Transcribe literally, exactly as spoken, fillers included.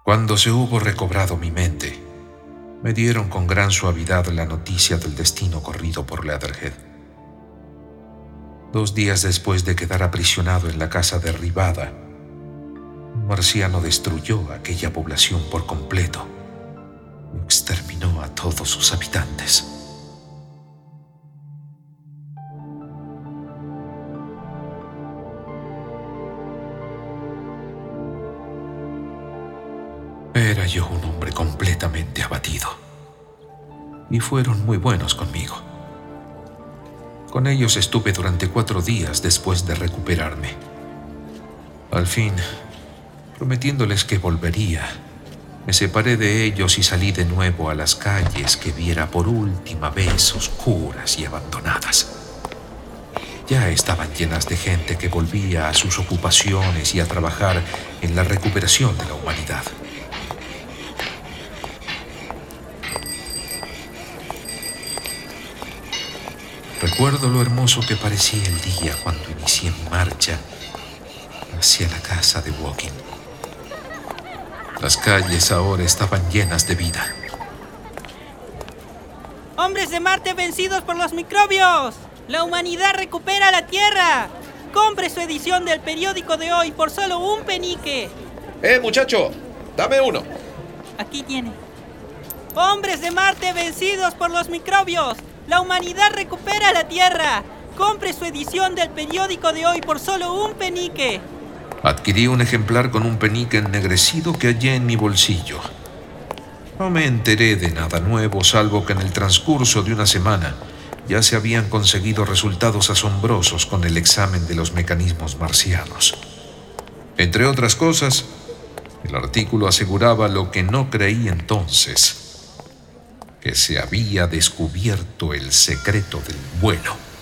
Cuando se hubo recobrado mi mente, me dieron con gran suavidad la noticia del destino corrido por Leatherhead. Dos días después de quedar aprisionado en la casa derribada, un marciano destruyó aquella población por completo y exterminó a todos sus habitantes. Era yo un hombre completamente abatido, y fueron muy buenos conmigo. Con ellos estuve durante cuatro días después de recuperarme. Al fin, prometiéndoles que volvería, me separé de ellos y salí de nuevo a las calles que viera por última vez oscuras y abandonadas. Ya estaban llenas de gente que volvía a sus ocupaciones y a trabajar en la recuperación de la humanidad. Recuerdo lo hermoso que parecía el día cuando inicié mi marcha hacia la casa de Woking. Las calles ahora estaban llenas de vida. ¡Hombres de Marte vencidos por los microbios! ¡La humanidad recupera la Tierra! ¡Compre su edición del periódico de hoy por solo un penique! ¡Eh, muchacho! ¡Dame uno! Aquí tiene. ¡Hombres de Marte vencidos por los microbios! ¡La humanidad recupera la Tierra! ¡Compre su edición del periódico de hoy por solo un penique! Adquirí un ejemplar con un penique ennegrecido que hallé en mi bolsillo. No me enteré de nada nuevo, salvo que en el transcurso de una semana ya se habían conseguido resultados asombrosos con el examen de los mecanismos marcianos. Entre otras cosas, el artículo aseguraba lo que no creí entonces, que se había descubierto el secreto del vuelo.